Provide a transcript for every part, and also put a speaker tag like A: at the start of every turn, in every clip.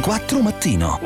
A: 24 Mattino.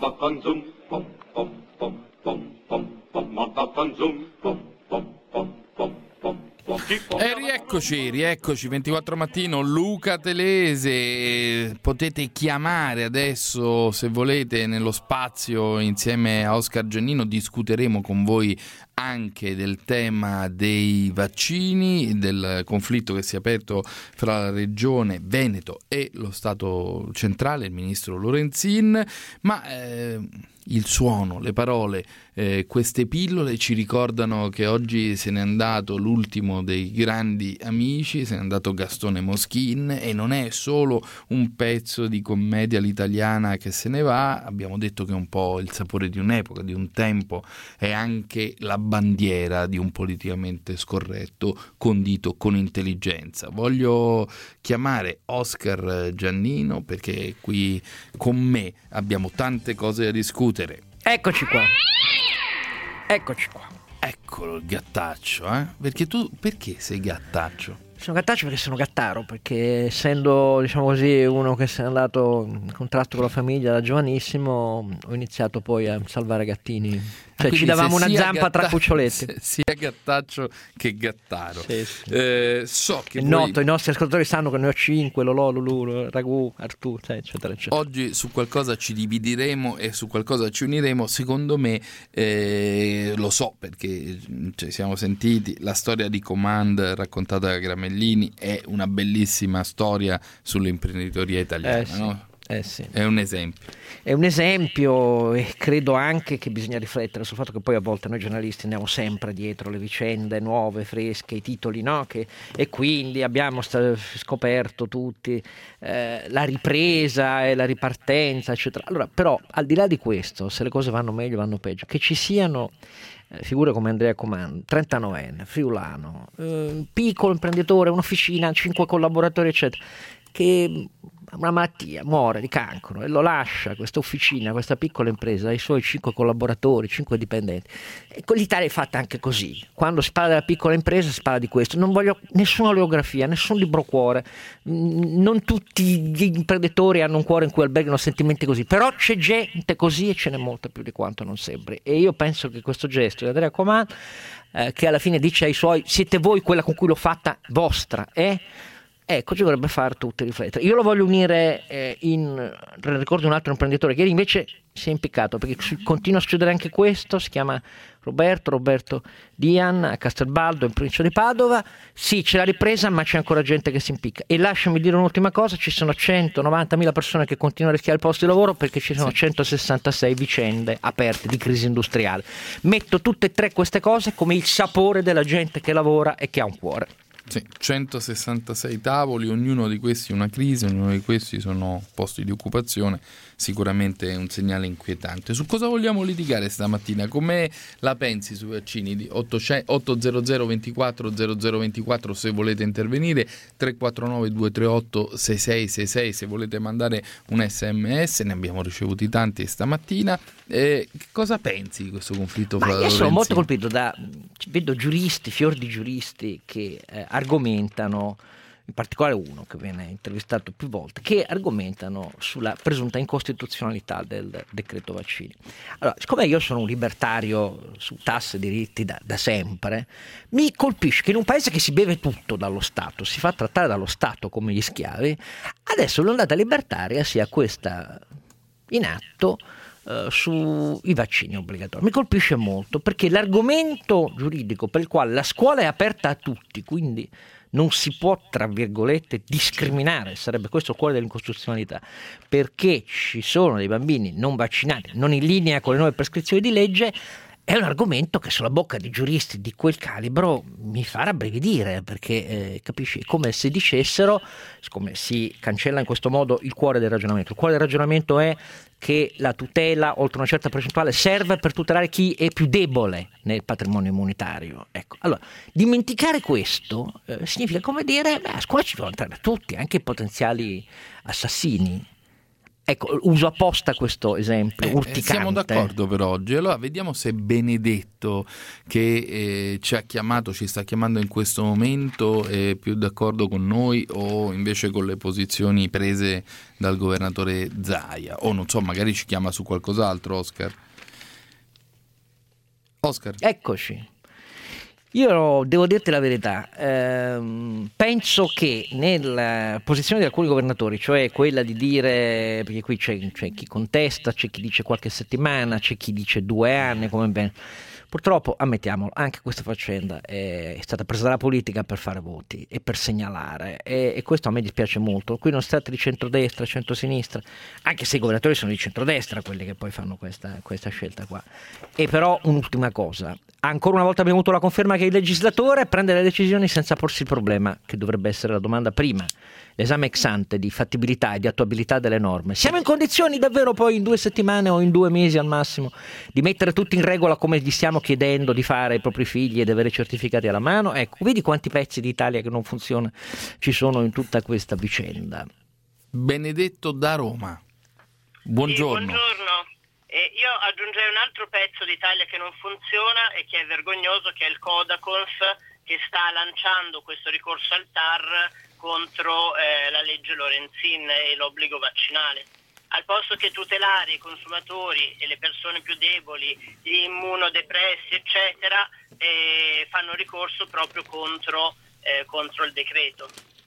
B: E rieccoci 24 Mattino, Luca Telese. Potete chiamare adesso se volete nello spazio insieme a Oscar Giannino, discuteremo con voi anche del tema dei vaccini, del conflitto che si è aperto fra la regione Veneto e lo Stato centrale, il ministro Lorenzin, ma il suono, le parole, queste pillole ci ricordano che oggi se n'è andato l'ultimo dei grandi amici, se n'è andato Gastone Moschin, e non è solo un pezzo di commedia all'italiana che se ne va. Abbiamo detto che è un po' il sapore di un'epoca, di un tempo, è anche la bandiera di un politicamente scorretto condito con intelligenza. Voglio chiamare Oscar Giannino perché qui con me abbiamo tante cose da discutere.
C: Eccoci qua.
B: Eccolo il gattaccio, perché sei gattaccio?
C: Sono gattaccio perché sono gattaro, perché essendo, diciamo così, uno che se n'è andato in contratto con la famiglia da giovanissimo, ho iniziato poi a salvare gattini. Cioè ci davamo una zampa tra cuccioletti.
B: Sia gattaccio che gattaro.
C: Sì.
B: So che
C: è noto, i nostri ascoltatori sanno che ne ho 5, Lolò, Lulu, Ragù, Artù, eccetera, eccetera.
B: Oggi su qualcosa ci divideremo e su qualcosa ci uniremo. Secondo me, lo so perché ci siamo sentiti, la storia di Command raccontata da Gramellini è una bellissima storia sull'imprenditoria italiana,
C: sì.
B: no?
C: Sì.
B: È un esempio.
C: È un esempio, e credo anche che bisogna riflettere sul fatto che poi a volte noi giornalisti andiamo sempre dietro le vicende nuove, fresche, i titoli, no? E quindi abbiamo scoperto tutti la ripresa e la ripartenza, eccetera. Allora, però, al di là di questo, se le cose vanno meglio, vanno peggio, che ci siano figure come Andrea Comando, 39enne, friulano, piccolo imprenditore, un'officina, 5 collaboratori, eccetera, che una malattia, muore di cancro e lo lascia questa officina, questa piccola impresa, ai suoi 5 collaboratori, 5 dipendenti. E l'Italia è fatta anche così. Quando si parla della piccola impresa si parla di questo. Non voglio nessuna oleografia, nessun libro cuore. Non tutti gli imprenditori hanno un cuore in cui albergano sentimenti così, però c'è gente così e ce n'è molta più di quanto non sembri. E io penso che questo gesto di Andrea Comando, che alla fine dice ai suoi: siete voi quella con cui l'ho fatta vostra, ecco, ci dovrebbe far tutti riflettere. Io lo voglio unire ricordo un altro imprenditore che ieri invece si è impiccato, perché continua a succedere anche questo. Si chiama Roberto Dian, a Castelbaldo, in provincia di Padova. Sì, c'è la ripresa, ma c'è ancora gente che si impicca. E lasciami dire un'ultima cosa: ci sono 190.000 persone che continuano a rischiare il posto di lavoro perché ci sono 166 vicende aperte di crisi industriale. Metto tutte e tre queste cose come il sapore della gente che lavora e che ha un cuore.
B: Sì, 166 tavoli, ognuno di questi una crisi, ognuno di questi sono posti di occupazione, sicuramente è un segnale inquietante. Su cosa vogliamo litigare stamattina? Come la pensi sui vaccini? 800 24 0024 se volete intervenire, 349 238 6666 se volete mandare un sms, ne abbiamo ricevuti tanti stamattina. Cosa pensi di questo conflitto fra
C: Io sono molto colpito vedo giuristi, fior di giuristi che argomentano, in particolare uno che viene intervistato più volte, che argomentano sulla presunta incostituzionalità del decreto vaccini. Allora, siccome io sono un libertario su tasse e diritti da sempre, mi colpisce che in un paese che si beve tutto dallo Stato, si fa trattare dallo Stato come gli schiavi, adesso l'ondata libertaria sia questa in atto sui vaccini obbligatori. Mi colpisce molto perché l'argomento giuridico per il quale la scuola è aperta a tutti, quindi non si può, tra virgolette, discriminare, sarebbe questo il cuore dell'incostituzionalità, perché ci sono dei bambini non vaccinati, non in linea con le nuove prescrizioni di legge, è un argomento che sulla bocca di giuristi di quel calibro mi fa rabbrividire, perché capisci, è come se dicessero, siccome si cancella in questo modo il cuore del ragionamento. Il cuore del ragionamento è che la tutela, oltre una certa percentuale, serve per tutelare chi è più debole nel patrimonio immunitario. Ecco, allora, dimenticare questo significa come dire, a scuola ci devono entrare tutti, anche i potenziali assassini. Ecco, uso apposta questo esempio urticante.
B: Siamo d'accordo per oggi. Allora vediamo se Benedetto, che ci sta chiamando in questo momento, è più d'accordo con noi o invece con le posizioni prese dal governatore Zaia, o non so, magari ci chiama su qualcos'altro. Oscar.
C: Eccoci. Io devo dirti la verità, penso che nella posizione di alcuni governatori, cioè quella di dire, perché qui c'è chi contesta, c'è chi dice qualche settimana, c'è chi dice 2 anni, come bene. Purtroppo, ammettiamolo, anche questa faccenda è stata presa dalla politica per fare voti e per segnalare, e questo a me dispiace molto. Qui non si tratta di centrodestra, centrosinistra, anche se i governatori sono di centrodestra quelli che poi fanno questa scelta qua. E però un'ultima cosa, ancora una volta abbiamo avuto la conferma che il legislatore prende le decisioni senza porsi il problema, che dovrebbe essere la domanda prima, l'esame ex ante di fattibilità e di attuabilità delle norme. Siamo in condizioni davvero poi in 2 settimane o in 2 mesi al massimo di mettere tutti in regola come gli stiamo chiedendo di fare ai propri figli ed avere i certificati alla mano? Ecco, vedi quanti pezzi d'Italia che non funziona ci sono in tutta questa vicenda.
B: Benedetto da Roma, buongiorno.
A: Sì, buongiorno. Io aggiungerei un altro pezzo d'Italia che non funziona e che è vergognoso, che è il Codacons, che sta lanciando questo ricorso al TAR contro la legge Lorenzin e l'obbligo vaccinale. Al posto che tutelare i consumatori e le persone più deboli, gli immunodepressi, eccetera, fanno ricorso proprio contro il decreto.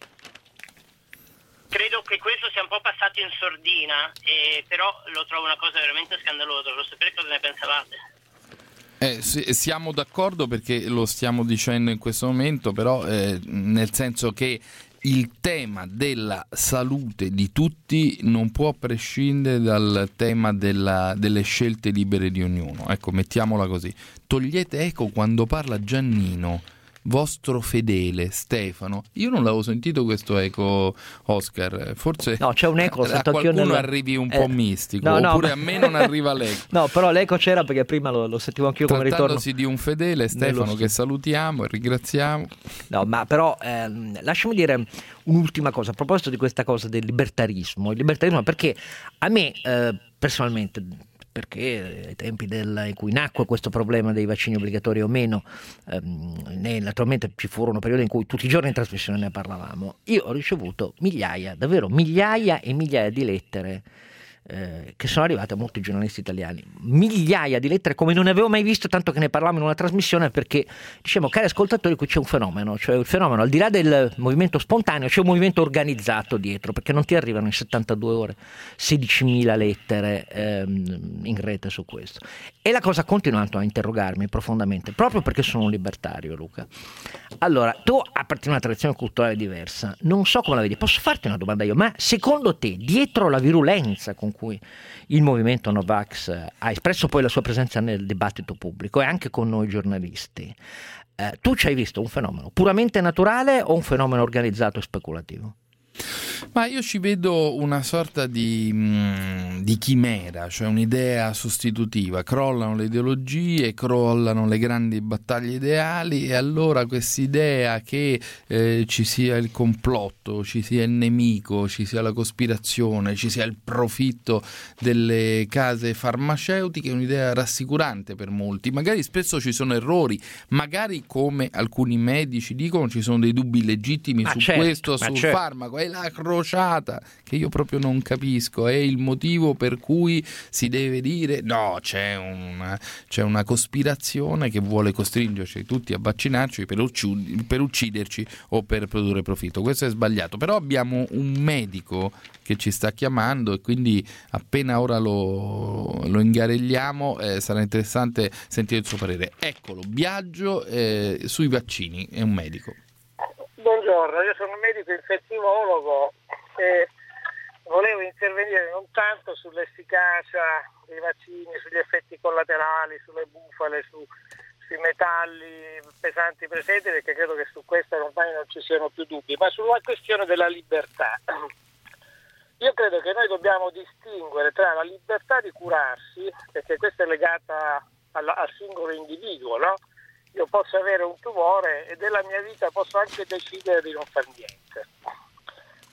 A: Credo che questo sia un po' passato in sordina, però lo trovo una cosa veramente scandalosa. Volevo sapere cosa ne pensavate.
B: Siamo d'accordo perché lo stiamo dicendo in questo momento, però nel senso che il tema della salute di tutti non può prescindere dal tema delle scelte libere di ognuno. Ecco, mettiamola così. Togliete eco quando parla Giannino, vostro fedele Stefano. Io non l'avevo sentito questo eco, Oscar. Forse
C: no, c'è un eco,
B: a qualcuno arrivi un po' mistico, oppure a me non arriva l'eco.
C: No, però l'eco c'era perché prima lo sentivo anch'io come ritorno.
B: Trattandosi di un fedele Stefano che salutiamo e ringraziamo.
C: No, ma però lasciami dire un'ultima cosa a proposito di questa cosa del libertarismo. Il libertarismo, perché a me personalmente, perché ai tempi in cui nacque questo problema dei vaccini obbligatori o meno, naturalmente ci furono periodi in cui tutti i giorni in trasmissione ne parlavamo. Io ho ricevuto davvero migliaia e migliaia di lettere che sono arrivate a molti giornalisti italiani, migliaia di lettere come non ne avevo mai visto, tanto che ne parlavamo in una trasmissione, perché diciamo, cari ascoltatori, qui c'è un fenomeno, cioè il fenomeno, al di là del movimento spontaneo, c'è un movimento organizzato dietro, perché non ti arrivano in 72 ore 16.000 lettere in rete su questo, e la cosa ha continuato a interrogarmi profondamente, proprio perché sono un libertario, Luca. Allora, tu appartieni a una tradizione culturale diversa, non so come la vedi, posso farti una domanda io, ma secondo te, dietro la virulenza con cui il movimento Novax ha espresso poi la sua presenza nel dibattito pubblico e anche con noi giornalisti, tu ci hai visto un fenomeno puramente naturale o un fenomeno organizzato e speculativo?
B: Ma io ci vedo una sorta di chimera, cioè un'idea sostitutiva. Crollano le ideologie, crollano le grandi battaglie ideali, e allora quest'idea che ci sia il complotto, ci sia il nemico, ci sia la cospirazione, ci sia il profitto delle case farmaceutiche è un'idea rassicurante per molti. Magari spesso ci sono errori, magari, come alcuni medici dicono, ci sono dei dubbi legittimi questo, sul farmaco. È la crociata che io proprio non capisco, è il motivo per cui si deve dire no, c'è una cospirazione che vuole costringerci tutti a vaccinarci per ucciderci o per produrre profitto. Questo è sbagliato, però abbiamo un medico che ci sta chiamando e quindi appena ora lo ingaregliamo sarà interessante sentire il suo parere. Eccolo, Biagio, sui vaccini, è un medico.
D: Buongiorno, io sono un medico infettivologo e volevo intervenire non tanto sull'efficacia dei vaccini, sugli effetti collaterali, sulle bufale, sui metalli pesanti presenti, perché credo che su questo ormai non ci siano più dubbi, ma sulla questione della libertà. Io credo che noi dobbiamo distinguere tra la libertà di curarsi, perché questa è legata al singolo individuo, no? Io posso avere un tumore e della mia vita posso anche decidere di non fare niente.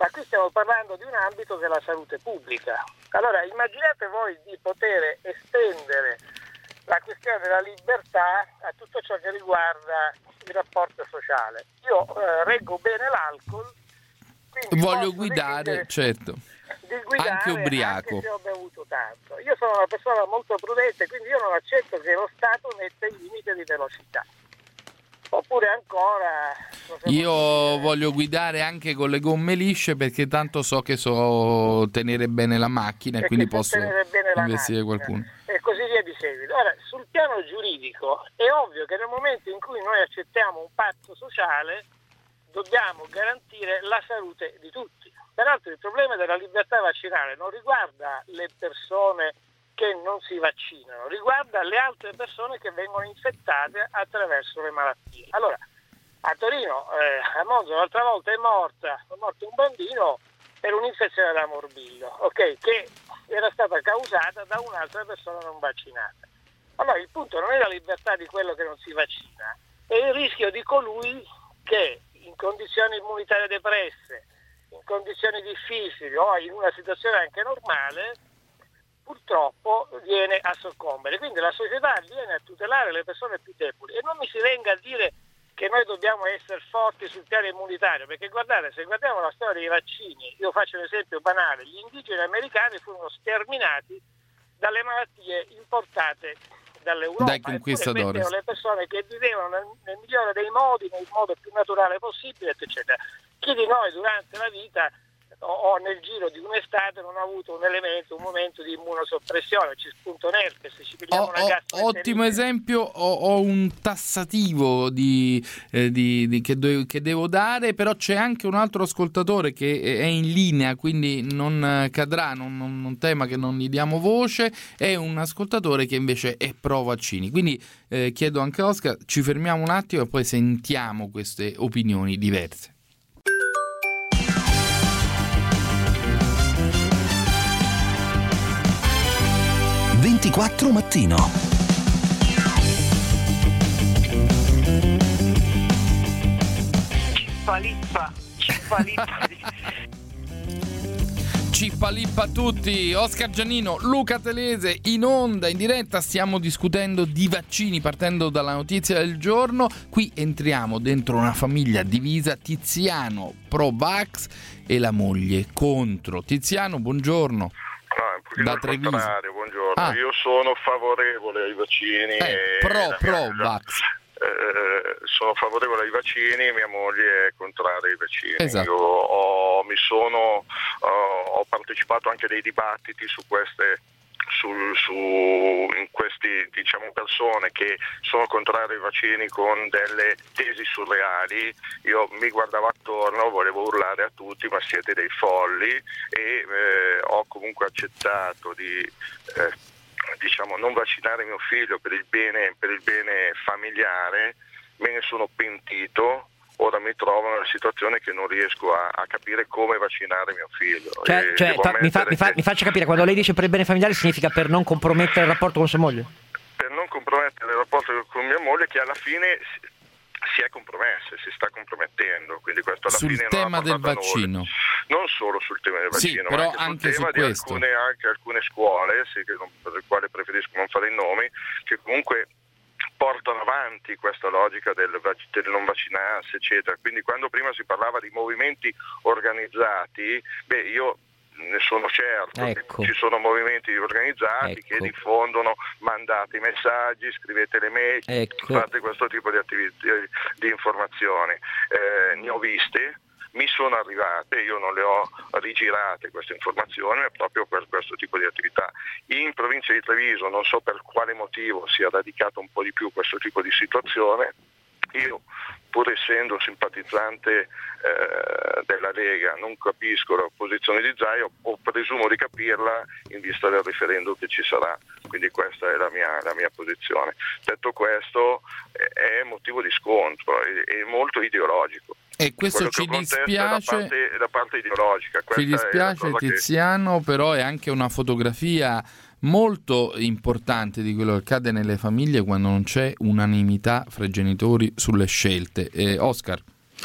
D: ma qui stiamo parlando di un ambito che è la salute pubblica. Allora immaginate voi di poter estendere la questione della libertà a tutto ciò che riguarda il rapporto sociale. Io reggo bene l'alcol,
B: voglio guidare, certo,
D: di guidare
B: anche ubriaco,
D: anche se ho bevuto tanto. Io sono una persona molto prudente, quindi io non accetto che lo Stato metta il limite di velocità. Oppure ancora...
B: Io voglio guidare anche con le gomme lisce, perché tanto so che so tenere bene la macchina e quindi posso investire qualcuno.
D: E così via di seguito. Ora, sul piano giuridico è ovvio che nel momento in cui noi accettiamo un patto sociale dobbiamo garantire la salute di tutti. Peraltro il problema della libertà vaccinale non riguarda le persone che non si vaccinano, riguarda le altre persone che vengono infettate attraverso le malattie. Allora, a Torino, a Monza l'altra volta è morto un bambino per un'infezione da morbillo, ok, che era stata causata da un'altra persona non vaccinata. Allora il punto non è la libertà di quello che non si vaccina, è il rischio di colui che in condizioni immunitarie depresse, in condizioni difficili o in una situazione anche normale, purtroppo viene a soccombere. Quindi la società viene a tutelare le persone più deboli, e non mi si venga a dire che noi dobbiamo essere forti sul piano immunitario, perché guardate, se guardiamo la storia dei vaccini, io faccio un esempio banale: gli indigeni americani furono sterminati dalle malattie importate dall'Europa,
B: dai conquistadori,
D: le persone che vivevano nel migliore dei modi, nel modo più naturale possibile, eccetera. Chi di noi durante la vita o nel giro di un'estate non ha avuto un momento di immunosoppressione, ci spunta un herpes, ci pigliamo una gastroenterite.
B: Ottimo esempio, ho un tassativo che devo dare, però c'è anche un altro ascoltatore che è in linea, quindi non cadrà, non tema che non gli diamo voce, è un ascoltatore che invece è pro vaccini, quindi chiedo anche a Oscar, ci fermiamo un attimo e poi sentiamo queste opinioni diverse.
E: 24 mattino.
B: Cippalippa a tutti, Oscar Giannino, Luca Telese in onda, in diretta, stiamo discutendo di vaccini partendo dalla notizia del giorno. Qui entriamo dentro una famiglia divisa, Tiziano pro Vax e la moglie contro. Tiziano, buongiorno. Da Treviso.
F: Buongiorno. Io sono favorevole ai vaccini.
B: Pro Vax.
F: Sono favorevole ai vaccini, mia moglie è contraria ai vaccini.
B: Esatto.
F: Io ho partecipato anche a dei dibattiti su queste in questi persone che sono contrarie ai vaccini con delle tesi surreali. Io mi guardavo attorno, volevo urlare a tutti: ma siete dei folli, e ho comunque accettato di non vaccinare mio figlio per il bene familiare. Me ne sono pentito. Ora mi trovo in una situazione che non riesco a capire come vaccinare mio figlio.
C: Mi faccia capire, quando lei dice per il bene familiare significa per non compromettere il rapporto con sua moglie?
F: Per non compromettere il rapporto con mia moglie, che alla fine si è compromessa, si sta compromettendo, quindi questo alla
B: sul
F: fine
B: tema
F: non ha
B: del vaccino.
F: Non solo sul tema del vaccino,
B: però
F: ma
B: anche
F: sul tema di alcune scuole, per le quali preferisco non fare i nomi, che comunque portano avanti questa logica del non vaccinarsi, eccetera. Quindi quando prima si parlava di movimenti organizzati, io ne sono certo,
C: ecco,
F: che ci sono movimenti organizzati, che diffondono, mandate i messaggi, scrivete le mail, fate questo tipo di informazioni. Ne ho viste, mi sono arrivate, io non le ho rigirate queste informazioni, ma proprio per questo tipo di attività. In provincia di Treviso non so per quale motivo si è radicato un po' di più questo tipo di situazione. Io, pur essendo simpatizzante della Lega, non capisco la posizione di Zaia, o presumo di capirla in vista del referendum che ci sarà, quindi questa è la mia posizione. Detto questo, è motivo di scontro, è molto ideologico.
B: E questo ci dispiace,
F: la parte ideologica.
B: Ci dispiace, Tiziano, però è anche una fotografia molto importante di quello che accade nelle famiglie quando non c'è unanimità fra i genitori sulle scelte. Oscar?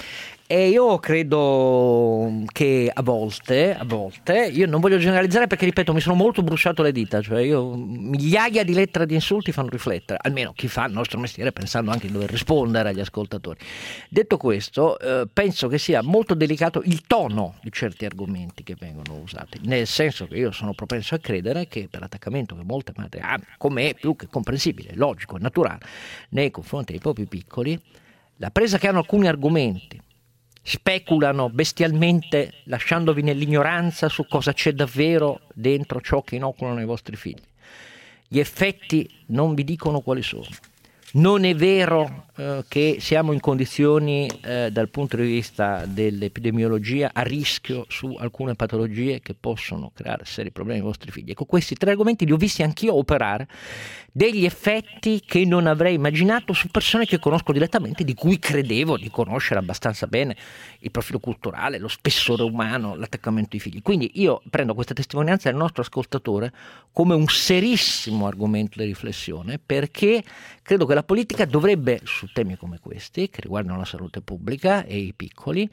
C: E io credo che a volte, io non voglio generalizzare perché, ripeto, mi sono molto bruciato le dita, cioè migliaia di lettere di insulti fanno riflettere, almeno chi fa il nostro mestiere pensando anche di dover rispondere agli ascoltatori. Detto questo, penso che sia molto delicato il tono di certi argomenti che vengono usati, nel senso che io sono propenso a credere che per l'attaccamento che molte madri hanno, come è più che comprensibile, logico e naturale, nei confronti dei propri piccoli, la presa che hanno alcuni argomenti, speculano bestialmente lasciandovi nell'ignoranza su cosa c'è davvero dentro ciò che inoculano ai vostri figli. Gli effetti non vi dicono quali sono. Non è vero che siamo in condizioni dal punto di vista dell'epidemiologia a rischio su alcune patologie che possono creare seri problemi ai vostri figli. Ecco, questi 3 argomenti li ho visti anch'io operare degli effetti che non avrei immaginato su persone che conosco direttamente, di cui credevo di conoscere abbastanza bene il profilo culturale, lo spessore umano, l'attaccamento ai figli. Quindi io prendo questa testimonianza del nostro ascoltatore come un serissimo argomento di riflessione, perché credo che la politica dovrebbe, su temi come questi, che riguardano la salute pubblica e i piccoli,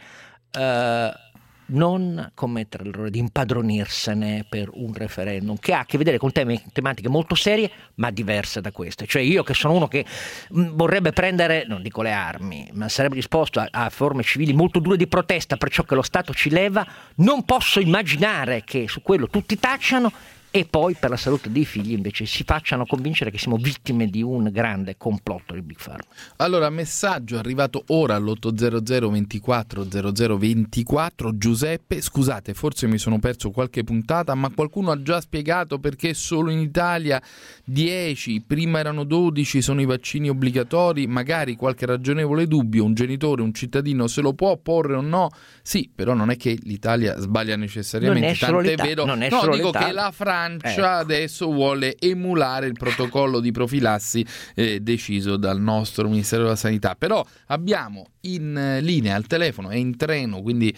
C: non commettere l'errore di impadronirsene per un referendum che ha a che vedere con tematiche molto serie ma diverse da queste. Cioè io, che sono uno che vorrebbe prendere, non dico le armi, ma sarebbe disposto a forme civili molto dure di protesta per ciò che lo Stato ci leva, non posso immaginare che su quello tutti tacciano e poi per la salute dei figli invece si facciano convincere che siamo vittime di un grande complotto di Big Pharma.
B: Allora, messaggio arrivato ora all'800 24 00 24. Giuseppe, scusate, forse mi sono perso qualche puntata, ma qualcuno ha già spiegato perché solo in Italia 10, prima erano 12, sono i vaccini obbligatori, magari qualche ragionevole dubbio, un genitore, un cittadino se lo può porre o no? Sì, però non è che l'Italia sbaglia necessariamente, tant'è vero, dico che la Francia adesso vuole emulare il protocollo di profilassi deciso dal nostro Ministero della Sanità. Però abbiamo in linea al telefono e in treno, quindi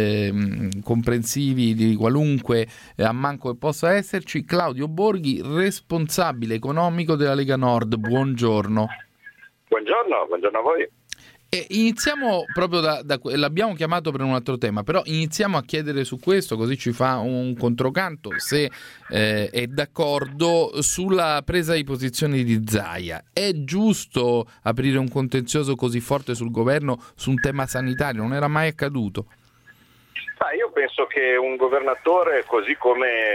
B: comprensivi di qualunque ammanco che possa esserci, Claudio Borghi, responsabile economico della Lega Nord. Buongiorno.
F: Buongiorno a voi.
B: E iniziamo proprio l'abbiamo chiamato per un altro tema, però iniziamo a chiedere su questo, così ci fa un controcanto, se è d'accordo sulla presa di posizione di Zaia. È giusto aprire un contenzioso così forte sul governo su un tema sanitario? Non era mai accaduto.
F: Io penso che un governatore, così come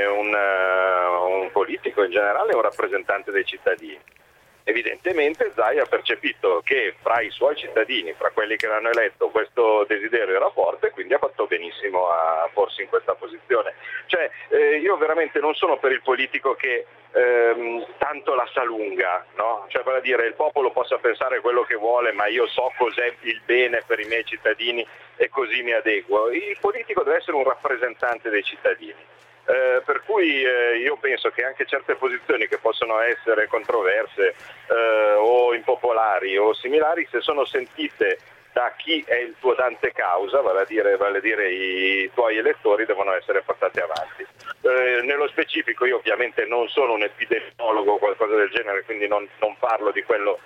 F: un politico in generale, è un rappresentante dei cittadini. Evidentemente Zaia ha percepito che fra i suoi cittadini, fra quelli che l'hanno eletto, questo desiderio era forte, quindi ha fatto benissimo a porsi in questa posizione. Cioè, io veramente non sono per il politico che tanto la sa lunga, no? Cioè, vale a dire, il popolo possa pensare quello che vuole, ma io so cos'è il bene per i miei cittadini e così mi adeguo. Il politico deve essere un rappresentante dei cittadini. Per cui io penso che anche certe posizioni che possono essere controverse o impopolari o similari, se sono sentite da chi è il tuo dante causa, vale a dire i tuoi elettori, devono essere portate avanti. Nello specifico io ovviamente non sono un epidemiologo o qualcosa del genere, quindi non parlo di quello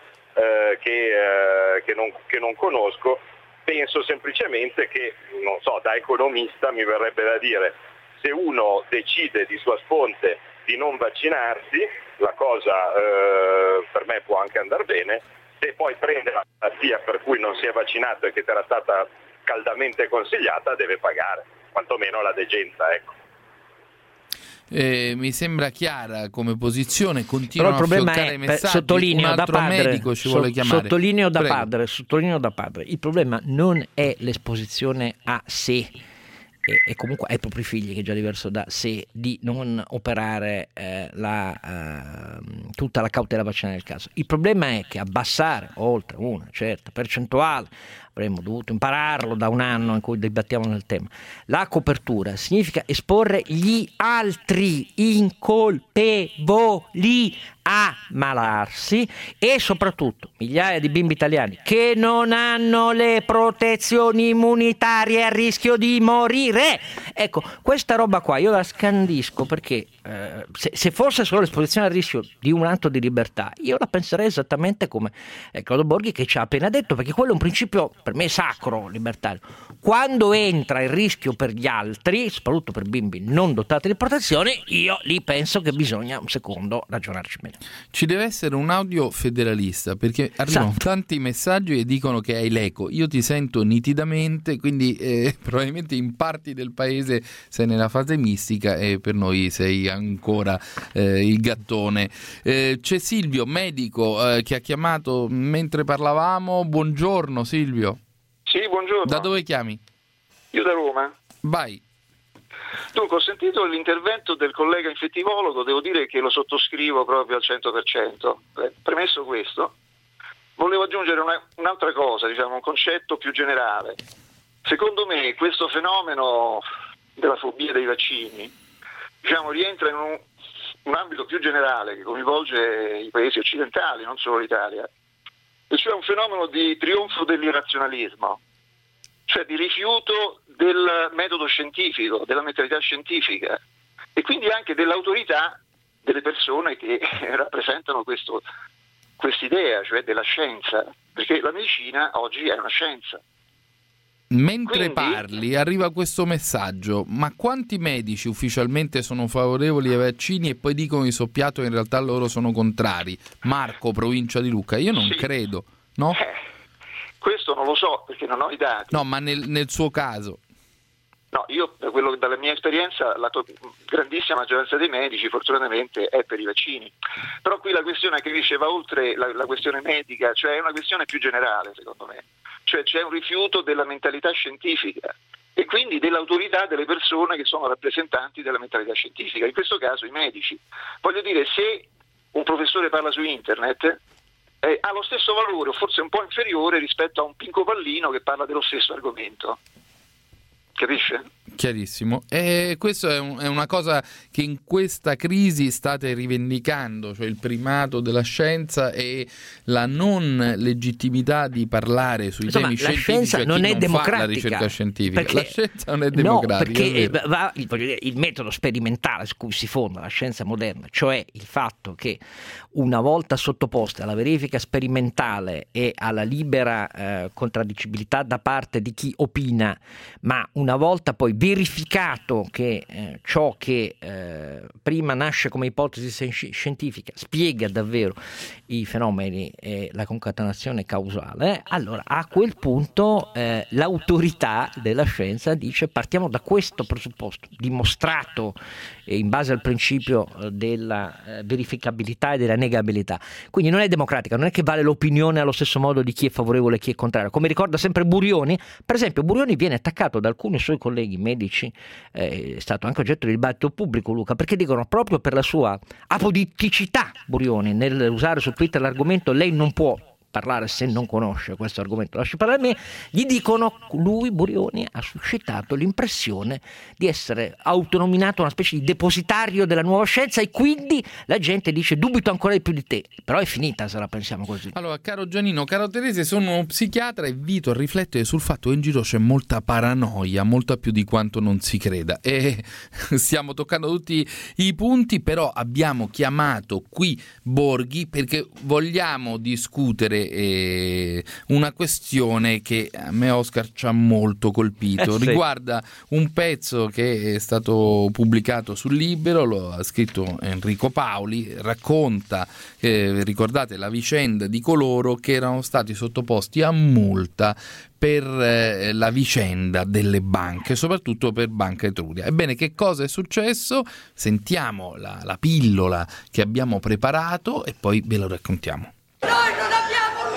F: che non conosco. Penso semplicemente che, non so, da economista mi verrebbe da dire: se uno decide di sua sponte di non vaccinarsi, la cosa per me può anche andare bene. Se poi prende la malattia per cui non si è vaccinato e che ti era stata caldamente consigliata, deve pagare, quantomeno la degenza, ecco.
B: Mi sembra chiara come posizione, continuano
C: a fioccare
B: i messaggi.
C: Sottolineo
B: un altro
C: da padre,
B: medico ci vuole chiamare.
C: Sottolineo da padre, il problema non è l'esposizione a sé e comunque ai propri figli, che è già diverso da sé, di non operare tutta la cautela vaccinale del caso. Il problema è che abbassare oltre una certa percentuale, avremmo dovuto impararlo da un anno in cui dibattiamo nel tema, la copertura significa esporre gli altri incolpevoli a malarsi, e soprattutto migliaia di bimbi italiani che non hanno le protezioni immunitarie a rischio di morire. Ecco, questa roba qua io la scandisco perché se fosse solo l'esposizione al rischio di un atto di libertà, io la penserei esattamente come Claudio Borghi che ci ha appena detto, perché quello è un principio per me sacro, libertario. Quando entra il rischio per gli altri, soprattutto per bimbi non dotati di protezione, io lì penso che bisogna un secondo ragionarci bene.
B: Ci deve essere un audio federalista, perché arrivano tanti messaggi e dicono che hai l'eco. Io ti sento nitidamente, quindi probabilmente in parti del paese sei nella fase mistica e per noi sei ancora il gattone. C'è Silvio, medico, che ha chiamato mentre parlavamo. Buongiorno Silvio.
G: Sì, buongiorno.
B: Da dove chiami?
G: Io da Roma.
B: Vai.
G: Dunque, ho sentito l'intervento del collega infettivologo, devo dire che lo sottoscrivo proprio al 100%. Premesso questo, volevo aggiungere un'altra cosa, diciamo, un concetto più generale. Secondo me questo fenomeno della fobia dei vaccini, diciamo, rientra in un ambito più generale che coinvolge i paesi occidentali, non solo l'Italia, e cioè un fenomeno di trionfo dell'irrazionalismo, cioè di rifiuto del metodo scientifico, della mentalità scientifica e quindi anche dell'autorità delle persone che rappresentano quest'idea, cioè della scienza, perché la medicina oggi è una scienza.
B: Mentre parli arriva questo messaggio: ma quanti medici ufficialmente sono favorevoli ai vaccini e poi dicono di soppiatto che in realtà loro sono contrari? Marco, provincia di Lucca. Io non credo, no?
G: Questo non lo so perché non ho i dati.
B: No, ma nel suo caso.
G: No, io dalla mia esperienza la grandissima maggioranza dei medici fortunatamente è per i vaccini. Però qui la questione che va oltre la questione medica, cioè è una questione più generale secondo me. Cioè c'è un rifiuto della mentalità scientifica e quindi dell'autorità delle persone che sono rappresentanti della mentalità scientifica, in questo caso i medici. Voglio dire, se un professore parla su internet ha lo stesso valore o forse un po' inferiore rispetto a un pinco pallino che parla dello stesso argomento. Capisce?
B: Chiarissimo. E questo è una cosa che in questa crisi state rivendicando, cioè il primato della scienza e la non legittimità di parlare sui temi scientifici. La
C: scienza non è democratica.
B: La ricerca scientifica.
C: Perché,
B: la scienza non è democratica.
C: No, perché il metodo sperimentale su cui si fonda la scienza moderna, cioè il fatto che una volta sottoposte alla verifica sperimentale e alla libera contraddicibilità da parte di chi opina, ma una volta poi verificato che ciò che prima nasce come ipotesi scientifica spiega davvero i fenomeni e la concatenazione causale, allora a quel punto l'autorità della scienza dice partiamo da questo presupposto dimostrato in base al principio della verificabilità e della negabilità. Quindi non è democratica, non è che vale l'opinione allo stesso modo di chi è favorevole e chi è contrario. Come ricorda sempre Burioni, per esempio Burioni viene attaccato da alcuni suoi colleghi medici, è stato anche oggetto di dibattito pubblico, Luca, perché dicono proprio per la sua apoditticità, Burioni, nell'usare su Twitter l'argomento lei non può parlare se non conosce questo argomento, lasci parlare a me, gli dicono lui, Burioni, ha suscitato l'impressione di essere autonominato una specie di depositario della nuova scienza e quindi la gente dice dubito ancora di più di te, però è finita se la pensiamo così.
B: Allora, caro Giannino, caro Terese, sono uno psichiatra e invito a riflettere sul fatto che in giro c'è molta paranoia, molta più di quanto non si creda, e stiamo toccando tutti i punti, però abbiamo chiamato qui Borghi perché vogliamo discutere una questione che a me, Oscar, ci ha molto colpito. Riguarda un pezzo che è stato pubblicato sul Libero, lo ha scritto Enrico Paoli, racconta, ricordate, la vicenda di coloro che erano stati sottoposti a multa per la vicenda delle banche, soprattutto per Banca Etruria. Ebbene, che cosa è successo? Sentiamo la pillola che abbiamo preparato e poi ve lo raccontiamo.
H: Noi non abbiamo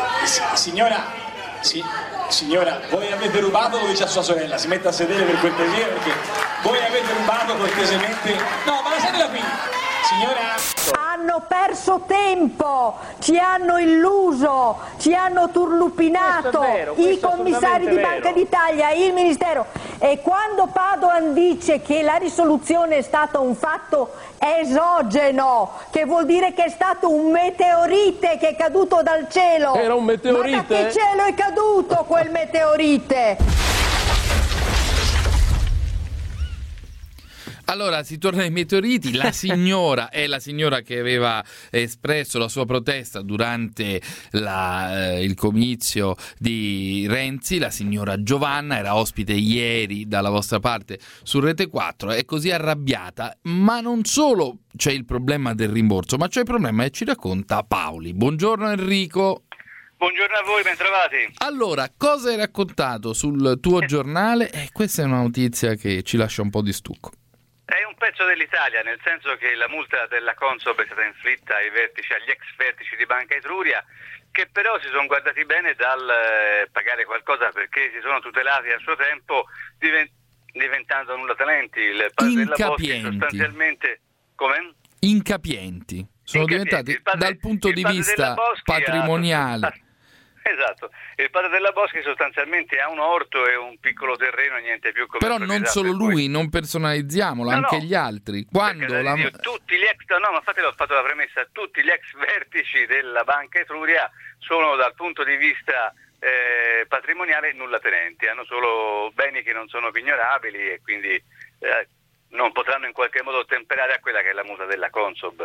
H: Signora, voi avete rubato, lo dice a sua sorella, si metta a sedere per cortesia perché voi avete rubato cortesemente. No, ma lasciatela qui, signora.
I: Hanno perso tempo, ci hanno illuso, ci hanno turlupinato i commissari di Banca d'Italia, il Ministero. E quando Padoan dice che la risoluzione è stato un fatto esogeno, che vuol dire che è stato un meteorite che è caduto dal cielo.
J: Era un meteorite?
I: Ma da che cielo è caduto? quel meteorite.
B: Allora, si torna ai meteoriti. La signora è la signora che aveva espresso la sua protesta durante il comizio di Renzi. La signora Giovanna era ospite ieri dalla vostra parte su Rete 4. È così arrabbiata, ma non solo c'è il problema del rimborso, ma c'è il problema che ci racconta Paoli. Buongiorno Enrico.
J: Buongiorno a voi, bentrovati.
B: Allora, cosa hai raccontato sul tuo giornale? Questa è una notizia che ci lascia un po' di stucco.
J: È un pezzo dell'Italia, nel senso che la multa della Consob è stata inflitta agli ex vertici di Banca Etruria, che però si sono guardati bene dal pagare qualcosa perché si sono tutelati a suo tempo diventando nullatenenti. Il padre della Boschi sostanzialmente... Come?
B: Incapienti. Sono diventati dal punto di vista patrimoniale.
J: Esatto, il padre della Boschi sostanzialmente ha un orto e un piccolo terreno, niente più come
B: però non solo lui, non personalizziamolo, anche gli altri. Quando
J: tutti gli ex, no, ma infatti l'ho fatto la premessa, tutti gli ex vertici della Banca Etruria sono dal punto di vista patrimoniale nullatenenti, hanno solo beni che non sono pignorabili e quindi non potranno in qualche modo ottemperare a quella che è la multa della Consob.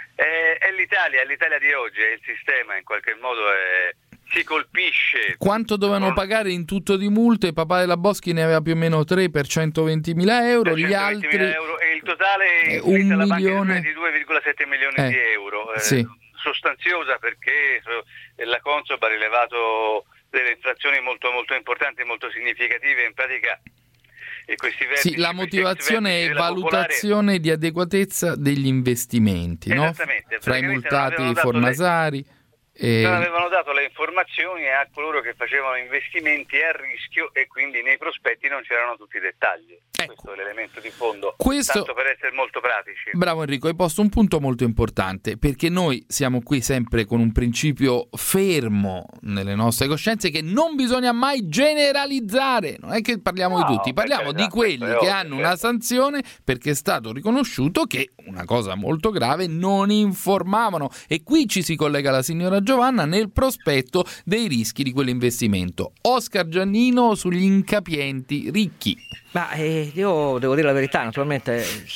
J: È l'Italia di oggi, è il sistema, in qualche modo si colpisce.
B: Quanto dovevano pagare in tutto di multe? Papà della Boschi ne aveva più o meno 3 per 120.000 euro, gli altri
J: euro, e il totale
B: $1
J: alla
B: milione
J: banca di 2,7 milioni di euro.
B: Sì.
J: Sostanziosa, perché la Consob ha rilevato delle infrazioni molto molto importanti, molto significative, in pratica. E questi vertici,
B: la motivazione è valutazione di adeguatezza degli investimenti, no? Fra i multati Fornasari.
J: Non avevano dato le informazioni a coloro che facevano investimenti a rischio e quindi nei prospetti non c'erano tutti i dettagli.
B: Ecco.
J: Questo è l'elemento di fondo, tanto per essere molto pratici.
B: Bravo Enrico, hai posto un punto molto importante, perché noi siamo qui sempre con un principio fermo nelle nostre coscienze che non bisogna mai generalizzare. Non è che parliamo di tutti, parliamo di quelli che hanno una sanzione perché è stato riconosciuto che, una cosa molto grave, non informavano. E qui ci si collega la signora Giovanna nel prospetto dei rischi di quell'investimento. Oscar Giannino sugli incapienti ricchi.
C: Ma io devo dire la verità, naturalmente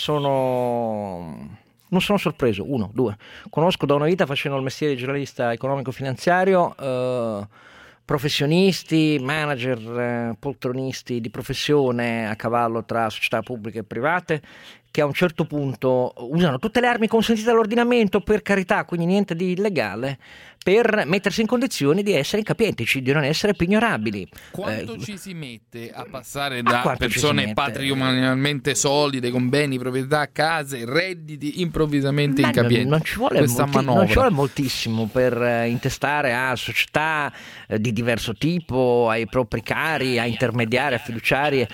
C: non sono sorpreso. 1, 2. Conosco da una vita, facendo il mestiere di giornalista economico-finanziario, professionisti, manager, poltronisti di professione a cavallo tra società pubbliche e private, che a un certo punto usano tutte le armi consentite dall'ordinamento, per carità, quindi niente di illegale, per mettersi in condizioni di essere incapienti, di non essere pignorabili.
B: Quanto ci si mette a passare da persone patrimonialmente solide, con beni, proprietà, case, redditi, improvvisamente incapienti?
C: Non ci vuole moltissimo per intestare a società di diverso tipo, ai propri cari, a intermediari, a fiduciari,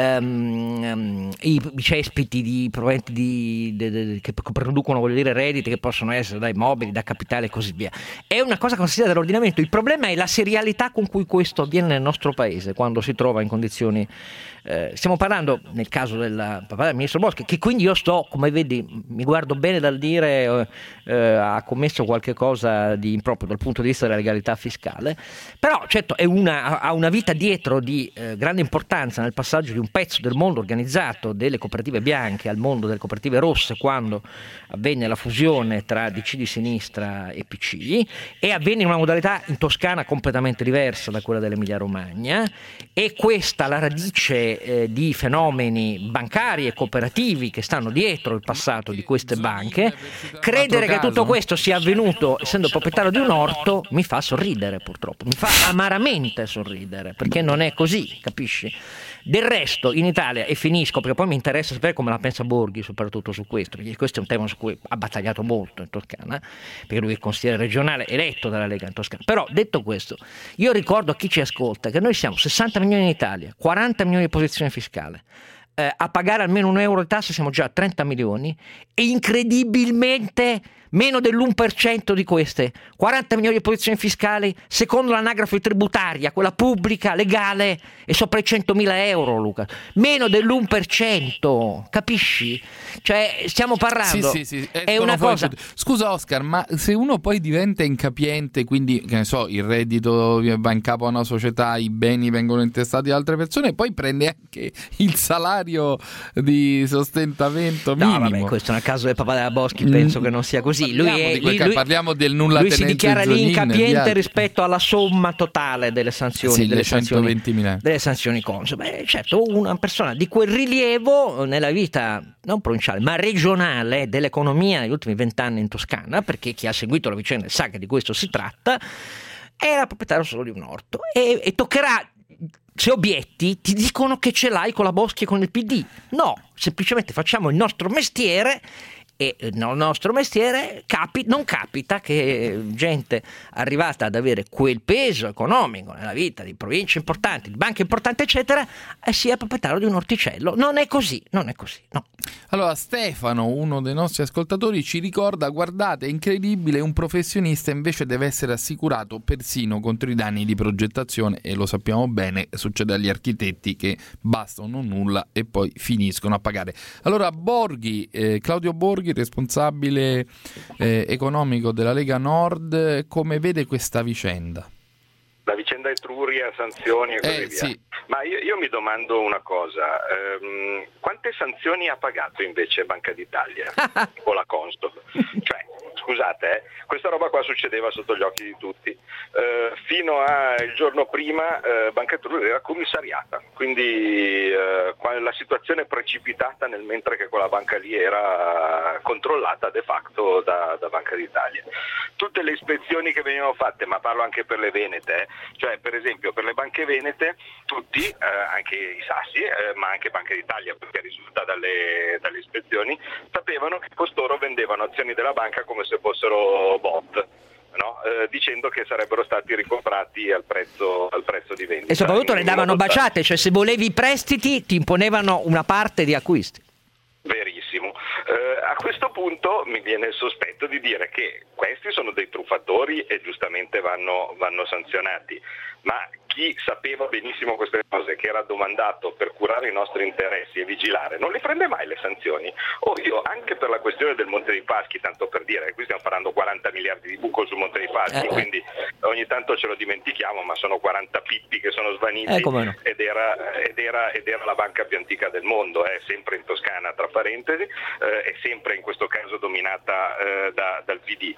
C: i cespiti di proventi che producono, voglio dire, redditi che possono essere da immobili, da capitale e così via. È una cosa consentita dall'ordinamento. Il problema è la serialità con cui questo avviene nel nostro paese quando si trova in condizioni. Stiamo parlando, nel caso del papà del ministro Boschi, che quindi io come vedi, mi guardo bene dal dire ha commesso qualche cosa di improprio dal punto di vista della legalità fiscale, però certo ha una vita dietro di grande importanza nel passaggio di un pezzo del mondo organizzato delle cooperative bianche al mondo delle cooperative rosse, quando avvenne la fusione tra DC di sinistra e PC, e avvenne in una modalità in Toscana completamente diversa da quella dell'Emilia Romagna, e questa la radice di fenomeni bancari e cooperativi che stanno dietro il passato di queste banche. Credere che tutto questo sia avvenuto essendo proprietario di un orto mi fa sorridere, purtroppo, mi fa amaramente sorridere, perché non è così, capisci? Del resto in Italia, e finisco perché poi mi interessa sapere come la pensa Borghi soprattutto su questo, perché questo è un tema su cui ha battagliato molto in Toscana, perché lui è consigliere regionale eletto dalla Lega in Toscana. Però detto questo, io ricordo a chi ci ascolta che noi siamo 60 milioni in Italia, 40 milioni di posizione fiscale, a pagare almeno €1 di tasse siamo già a 30 milioni, e incredibilmente meno dell'1% di queste, 40 milioni di posizioni fiscali, secondo l'anagrafe tributaria, quella pubblica, legale, è sopra i 100.000 euro, Luca. Meno dell'1%, capisci? Cioè, stiamo parlando...
B: Sì,
C: è una cosa...
B: Scusa Oscar, ma se uno poi diventa incapiente, quindi, che ne so, il reddito va in capo a una società, i beni vengono intestati ad altre persone, poi prende anche il salario di sostentamento minimo.
C: No, vabbè, questo nel caso del papà della Boschi penso che non sia così.
B: Parliamo del nulla
C: lui
B: tenente,
C: si dichiara lì incapiente rispetto alla somma totale delle sanzioni,
B: delle 120.000
C: delle sanzioni Consob. Beh, certo, una persona di quel rilievo nella vita non provinciale ma regionale dell'economia negli ultimi 20 anni in Toscana, perché chi ha seguito la vicenda sa che di questo si tratta, era proprietario solo di un orto e toccherà, se obietti ti dicono che ce l'hai con la Boschi e con il PD. No, semplicemente facciamo il nostro mestiere e nel nostro mestiere non capita che gente arrivata ad avere quel peso economico nella vita di province importanti, di banche importanti eccetera, sia proprietario di un orticello. Non è così, no.
B: Allora Stefano, uno dei nostri ascoltatori, ci ricorda: guardate, è incredibile, un professionista invece deve essere assicurato persino contro i danni di progettazione, e lo sappiamo bene, succede agli architetti che bastano nulla e poi finiscono a pagare. Allora Borghi, Claudio Borghi, responsabile economico della Lega Nord, come vede questa vicenda?
F: La vicenda Etruria, sanzioni e così via. Sì. Ma io mi domando una cosa, quante sanzioni ha pagato invece Banca d'Italia o la Consob? Cioè, scusate, questa roba qua succedeva sotto gli occhi di tutti. Fino al giorno prima Banca Etruria era commissariata, quindi la situazione è precipitata nel mentre che quella banca lì era controllata de facto da Banca d'Italia. Tutte le ispezioni che venivano fatte, ma parlo anche per le venete, cioè per esempio per le banche venete, tutti, anche i Sassi, ma anche Banca d'Italia, perché risulta dalle ispezioni, sapevano che costoro vendevano azioni della banca come se fossero bot. No? Dicendo che sarebbero stati ricomprati al prezzo di vendita.
C: E soprattutto le davano baciate, cioè se volevi i prestiti ti imponevano una parte di acquisti.
F: Verissimo. A questo punto mi viene il sospetto di dire che questi sono dei truffatori e giustamente vanno sanzionati, ma chi sapeva benissimo queste cose, che era domandato per curare i nostri interessi e vigilare, non le prende mai le sanzioni. Io anche per la questione del Monte dei Paschi, tanto per dire, qui stiamo parlando 40 miliardi di buco sul Monte dei Paschi, quindi ogni tanto ce lo dimentichiamo, ma sono 40 pippi che sono svaniti, no. ed era la banca più antica del mondo, sempre in Toscana tra parentesi, e sempre in questo caso dominata dal PD.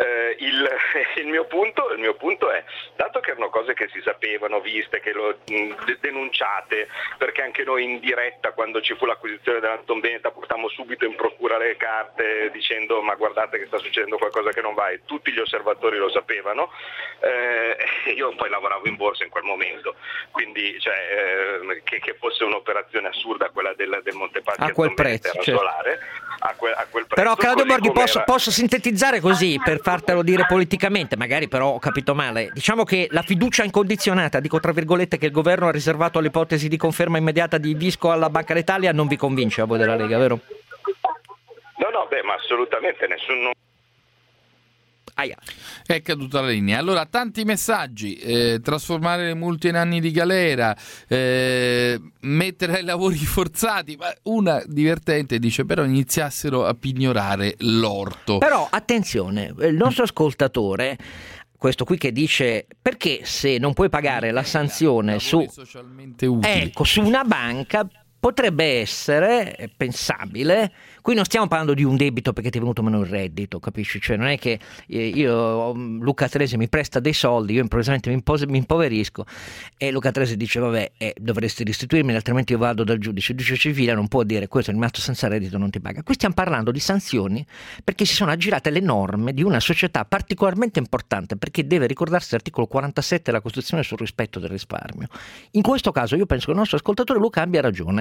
F: Il mio punto è, dato che erano cose che si sapevano, viste, che lo denunciate, perché anche noi in diretta quando ci fu l'acquisizione dell'Anton Veneta portammo subito in procura le carte dicendo ma guardate che sta succedendo qualcosa che non va, e tutti gli osservatori lo sapevano, io poi lavoravo in borsa in quel momento, quindi che fosse un'operazione assurda quella del Montepaschi
C: a quel prezzo,
F: solare, a quel prezzo.
C: Però Claudio Borghi, posso sintetizzare così per fartelo dire politicamente, magari però ho capito male. Diciamo che la fiducia incondizionata, dico tra virgolette, che il governo ha riservato all'ipotesi di conferma immediata di Visco alla Banca d'Italia non vi convince a voi della Lega, vero?
F: No, ma assolutamente nessuno.
B: È caduta la linea. Allora, tanti messaggi: trasformare le multe in anni di galera, mettere ai lavori forzati. Ma una divertente dice: però iniziassero a pignorare l'orto.
C: Però attenzione, il nostro ascoltatore, questo qui che dice: perché se non puoi pagare la sanzione su una banca, potrebbe essere pensabile. Qui non stiamo parlando di un debito perché ti è venuto meno il reddito, capisci? Cioè non è che Luca Telese mi presta dei soldi, io improvvisamente mi impoverisco e Luca Telese dice vabbè, dovresti restituirmi, altrimenti io vado dal giudice. Il giudice civile non può dire questo è rimasto senza reddito, non ti paga. Qui stiamo parlando di sanzioni perché si sono aggirate le norme di una società particolarmente importante, perché deve ricordarsi l'articolo 47 della Costituzione sul rispetto del risparmio. In questo caso io penso che il nostro ascoltatore Luca abbia ragione.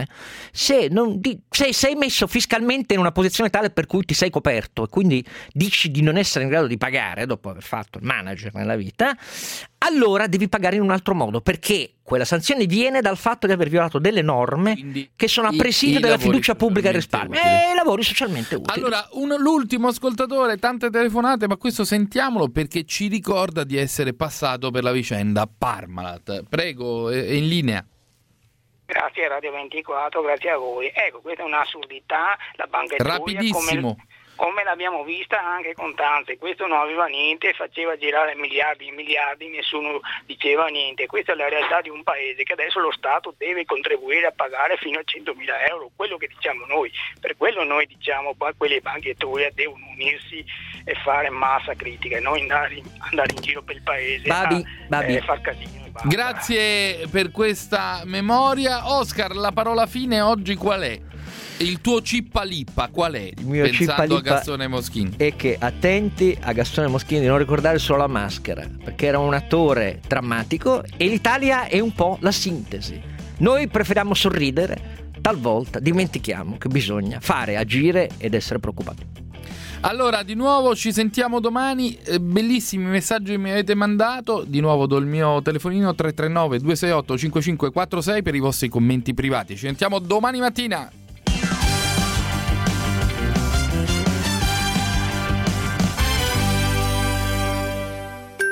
C: se sei messo fiscalmente in una posizione tale per cui ti sei coperto e quindi dici di non essere in grado di pagare dopo aver fatto il manager nella vita, allora devi pagare in un altro modo, perché quella sanzione viene dal fatto di aver violato delle norme che sono a presidio della fiducia pubblica e il risparmio e lavori socialmente utili.
B: Allora, l'ultimo ascoltatore, tante telefonate, ma questo sentiamolo perché ci ricorda di essere passato per la vicenda Parmalat. Prego, è in linea.
K: Grazie a Radio 24, grazie a voi. Ecco, questa è un'assurdità, la Banca Etruria,
B: rapidissimo.
K: Come l'abbiamo vista anche con tante, questo non aveva niente, faceva girare miliardi e miliardi, nessuno diceva niente. Questa è la realtà di un paese che adesso lo Stato deve contribuire a pagare fino a 100.000 euro, quello che diciamo noi. Per quello noi diciamo che quelle banche Etruria devono unirsi e fare massa critica e non andare in giro per il paese a far casino.
B: Grazie per questa memoria. Oscar, la parola fine oggi qual è? Il tuo cippalippa qual è?
C: Il mio
B: pensando a Gastone Moschini
C: è che attenti a Gastone Moschini di non ricordare solo la maschera, perché era un attore drammatico e l'Italia è un po' la sintesi. Noi preferiamo sorridere, talvolta dimentichiamo che bisogna fare, agire ed essere preoccupati.
B: Allora, di nuovo ci sentiamo domani, bellissimi messaggi che mi avete mandato, di nuovo do il mio telefonino 339 268 5546 per i vostri commenti privati. Ci sentiamo domani mattina.